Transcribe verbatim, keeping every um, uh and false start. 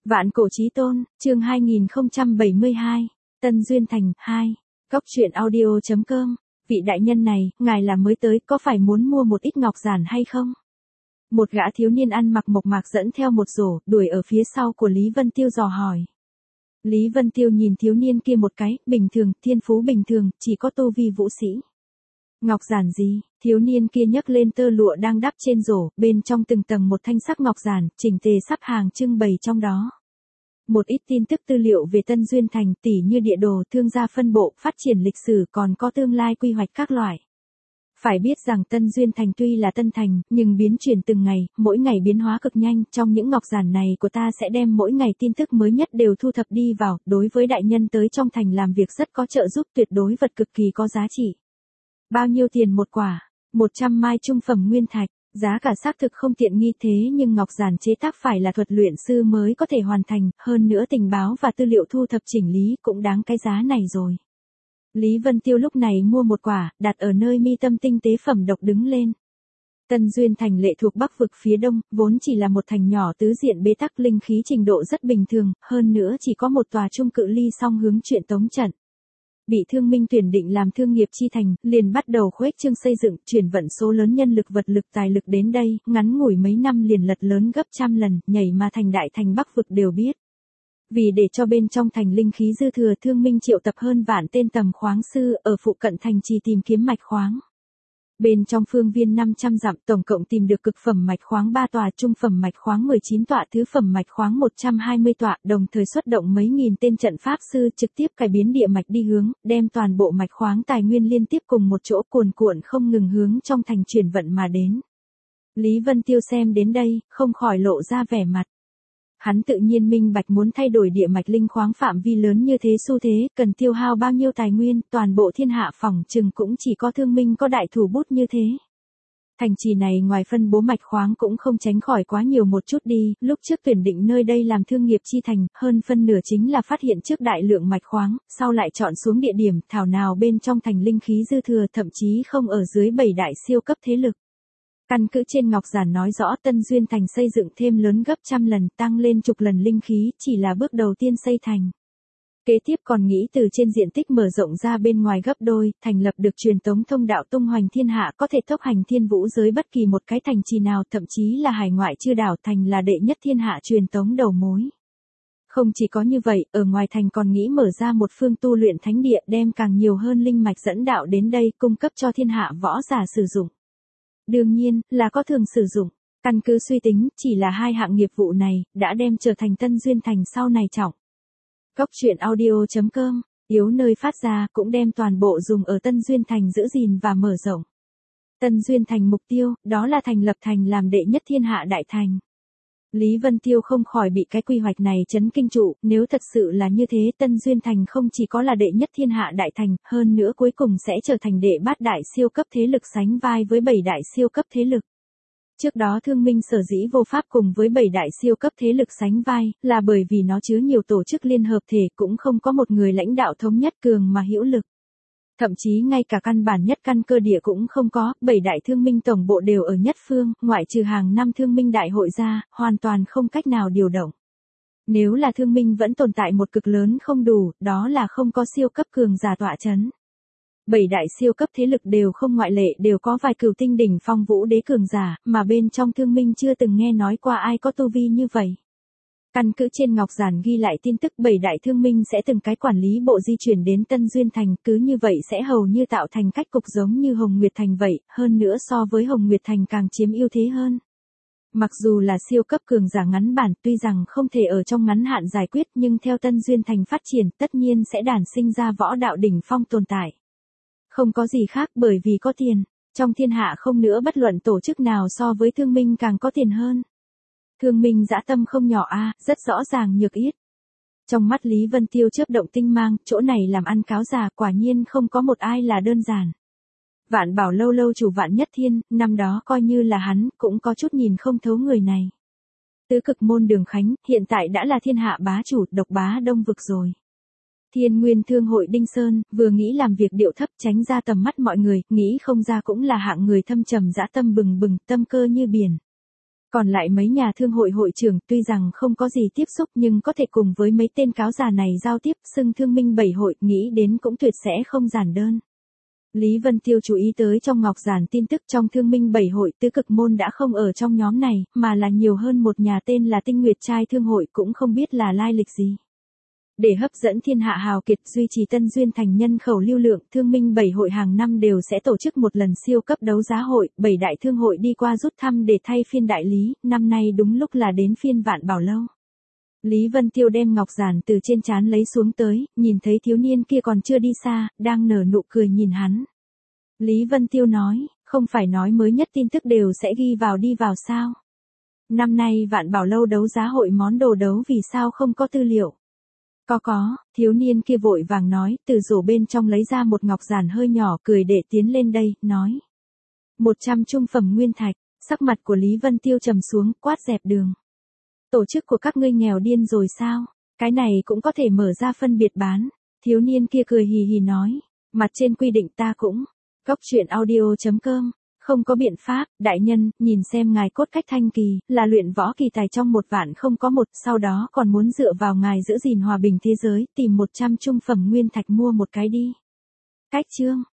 Vạn cổ chí tôn, chương hai nghìn không trăm bảy mươi hai, Tân Duyên Thành, hai. Góc truyện audio chấm com. Vị đại nhân này, ngài là mới tới, có phải muốn mua một ít ngọc giản hay không? Một gã thiếu niên ăn mặc mộc mạc dẫn theo một rổ, đuổi ở phía sau của Lý Vân Tiêu dò hỏi. Lý Vân Tiêu nhìn thiếu niên kia một cái, bình thường, thiên phú bình thường, chỉ có tu vi vũ sĩ. Ngọc giản gì? Thiếu niên kia nhấc lên tơ lụa đang đắp trên rổ, bên trong từng tầng một thanh sắc ngọc giản, chỉnh tề sắp hàng trưng bày trong đó. Một ít tin tức tư liệu về Tân Duyên Thành, tỉ như địa đồ, thương gia phân bộ, phát triển lịch sử, còn có tương lai quy hoạch các loại. Phải biết rằng Tân Duyên Thành tuy là Tân Thành, nhưng biến chuyển từng ngày, mỗi ngày biến hóa cực nhanh, trong những ngọc giản này của ta sẽ đem mỗi ngày tin tức mới nhất đều thu thập đi vào, đối với đại nhân tới trong thành làm việc rất có trợ giúp, tuyệt đối vật cực kỳ có giá trị. Bao nhiêu tiền một quả? một trăm mai trung phẩm nguyên thạch, giá cả xác thực không tiện nghi thế nhưng ngọc giản chế tác phải là thuật luyện sư mới có thể hoàn thành, hơn nữa tình báo và tư liệu thu thập chỉnh lý cũng đáng cái giá này rồi. Lý Vân Tiêu lúc này mua một quả, đặt ở nơi mi tâm tinh tế phẩm độc đứng lên. Tân Duyên Thành lệ thuộc Bắc vực phía đông, vốn chỉ là một thành nhỏ tứ diện bế tắc, linh khí trình độ rất bình thường, hơn nữa chỉ có một tòa trung cự ly song hướng truyền tống trận. Bị Thương Minh tuyển định làm thương nghiệp chi thành, liền bắt đầu khuếch trương xây dựng, chuyển vận số lớn nhân lực vật lực tài lực đến đây, ngắn ngủi mấy năm liền lật lớn gấp trăm lần, nhảy mà thành đại thành Bắc vực đều biết. Vì để cho bên trong thành linh khí dư thừa, Thương Minh triệu tập hơn vạn tên tầm khoáng sư ở phụ cận thành trì tìm kiếm mạch khoáng. Bên trong phương viên năm trăm dặm tổng cộng tìm được cực phẩm mạch khoáng ba tòa, trung phẩm mạch khoáng mười chín tọa, thứ phẩm mạch khoáng một trăm hai mươi tọa, đồng thời xuất động mấy nghìn tên trận pháp sư trực tiếp cải biến địa mạch đi hướng, đem toàn bộ mạch khoáng tài nguyên liên tiếp cùng một chỗ cuồn cuộn không ngừng hướng trong thành chuyển vận mà đến. Lý Vân Tiêu xem đến đây, không khỏi lộ ra vẻ mặt. Hắn tự nhiên minh bạch muốn thay đổi địa mạch linh khoáng phạm vi lớn như thế xu thế, cần tiêu hao bao nhiêu tài nguyên, toàn bộ thiên hạ phỏng chừng cũng chỉ có Thương Minh có đại thủ bút như thế. Thành trì này ngoài phân bố mạch khoáng cũng không tránh khỏi quá nhiều một chút đi, lúc trước tuyển định nơi đây làm thương nghiệp chi thành, hơn phân nửa chính là phát hiện trước đại lượng mạch khoáng, sau lại chọn xuống địa điểm, thảo nào bên trong thành linh khí dư thừa, thậm chí không ở dưới bảy đại siêu cấp thế lực. Căn cứ trên ngọc giản nói rõ Tân Duyên Thành xây dựng thêm lớn gấp trăm lần, tăng lên chục lần linh khí, chỉ là bước đầu tiên xây thành. Kế tiếp còn nghĩ từ trên diện tích mở rộng ra bên ngoài gấp đôi, thành lập được truyền tống thông đạo tung hoành thiên hạ, có thể tốc hành thiên vũ giới bất kỳ một cái thành trì nào, thậm chí là hải ngoại chư đảo, thành là đệ nhất thiên hạ truyền tống đầu mối. Không chỉ có như vậy, ở ngoài thành còn nghĩ mở ra một phương tu luyện thánh địa, đem càng nhiều hơn linh mạch dẫn đạo đến đây, cung cấp cho thiên hạ võ giả sử dụng. Đương nhiên, là có thường sử dụng. Căn cứ suy tính, chỉ là hai hạng nghiệp vụ này, đã đem trở thành Tân Duyên Thành sau này trọng. Góc truyện audio chấm com, yếu nơi phát ra, cũng đem toàn bộ dùng ở Tân Duyên Thành giữ gìn và mở rộng. Tân Duyên Thành mục tiêu, đó là thành lập thành làm đệ nhất thiên hạ đại thành. Lý Vân Tiêu không khỏi bị cái quy hoạch này chấn kinh trụ, nếu thật sự là như thế, Tân Duyên Thành không chỉ có là đệ nhất thiên hạ đại thành, hơn nữa cuối cùng sẽ trở thành đệ bát đại siêu cấp thế lực sánh vai với bảy đại siêu cấp thế lực. Trước đó Thương Minh sở dĩ vô pháp cùng với bảy đại siêu cấp thế lực sánh vai, là bởi vì nó chứa nhiều tổ chức liên hợp thể, cũng không có một người lãnh đạo thống nhất cường mà hữu lực. Thậm chí ngay cả căn bản nhất căn cơ địa cũng không có, bảy đại Thương Minh tổng bộ đều ở nhất phương, ngoại trừ hàng năm Thương Minh đại hội ra, hoàn toàn không cách nào điều động. Nếu là Thương Minh vẫn tồn tại một cực lớn không đủ, đó là không có siêu cấp cường giả tọa chấn. Bảy đại siêu cấp thế lực đều không ngoại lệ, đều có vài cửu tinh đỉnh phong vũ đế cường giả, mà bên trong Thương Minh chưa từng nghe nói qua ai có tu vi như vậy. Căn cứ trên ngọc giản ghi lại tin tức, bảy đại Thương Minh sẽ từng cái quản lý bộ di chuyển đến Tân Duyên Thành, cứ như vậy sẽ hầu như tạo thành cách cục giống như Hồng Nguyệt Thành vậy, hơn nữa so với Hồng Nguyệt Thành càng chiếm ưu thế hơn. Mặc dù là siêu cấp cường giả ngắn bản, tuy rằng không thể ở trong ngắn hạn giải quyết, nhưng theo Tân Duyên Thành phát triển, tất nhiên sẽ đản sinh ra võ đạo đỉnh phong tồn tại. Không có gì khác, bởi vì có tiền, trong thiên hạ không nữa bất luận tổ chức nào so với Thương Minh càng có tiền hơn. Thương Minh dã tâm không nhỏ a, à, rất rõ ràng nhược yết. Trong mắt Lý Vân Tiêu chớp động tinh mang, chỗ này làm ăn cáo già, quả nhiên không có một ai là đơn giản. Vạn Bảo lâu lâu chủ Vạn Nhất Thiên, năm đó coi như là hắn, cũng có chút nhìn không thấu người này. Tứ cực môn Đường Khánh, hiện tại đã là thiên hạ bá chủ, độc bá đông vực rồi. Thiên Nguyên Thương hội Đinh Sơn, vừa nghĩ làm việc điệu thấp tránh ra tầm mắt mọi người, nghĩ không ra cũng là hạng người thâm trầm dã tâm bừng bừng, tâm cơ như biển. Còn lại mấy nhà thương hội hội trưởng tuy rằng không có gì tiếp xúc nhưng có thể cùng với mấy tên cáo già này giao tiếp, xưng thương minh bảy hội, nghĩ đến cũng tuyệt sẽ không giản đơn. Lý Vân Tiêu chú ý tới trong ngọc giản tin tức trong thương minh bảy hội tứ cực môn đã không ở trong nhóm này, mà là nhiều hơn một nhà tên là Tinh Nguyệt Trai thương hội, cũng không biết là lai lịch gì. Để hấp dẫn thiên hạ hào kiệt, duy trì Tân Duyên thành nhân khẩu lưu lượng, thương minh bảy hội hàng năm đều sẽ tổ chức một lần siêu cấp đấu giá hội, bảy đại thương hội đi qua rút thăm để thay phiên đại lý, năm nay đúng lúc là đến phiên Vạn Bảo Lâu. Lý Vân Tiêu đem ngọc giản từ trên trán lấy xuống tới, nhìn thấy thiếu niên kia còn chưa đi xa, đang nở nụ cười nhìn hắn. Lý Vân Tiêu nói, không phải nói mới nhất tin tức đều sẽ ghi vào đi vào sao? Năm nay Vạn Bảo Lâu đấu giá hội món đồ đấu vì sao không có tư liệu? Có có, thiếu niên kia vội vàng nói, từ rổ bên trong lấy ra một ngọc giản hơi nhỏ, cười để tiến lên đây, nói. một trăm trung phẩm nguyên thạch, sắc mặt của Lý Vân Tiêu trầm xuống, quát dẹp đường. Tổ chức của các ngươi nghèo điên rồi sao? Cái này cũng có thể mở ra phân biệt bán. Thiếu niên kia cười hì hì nói, mặt trên quy định ta cũng. Góc truyện audio chấm com. Không có biện pháp, đại nhân, nhìn xem ngài cốt cách thanh kỳ, là luyện võ kỳ tài trong một vạn không có một, sau đó còn muốn dựa vào ngài giữ gìn hòa bình thế giới, tìm một trăm trung phẩm nguyên thạch mua một cái đi. Cách chương.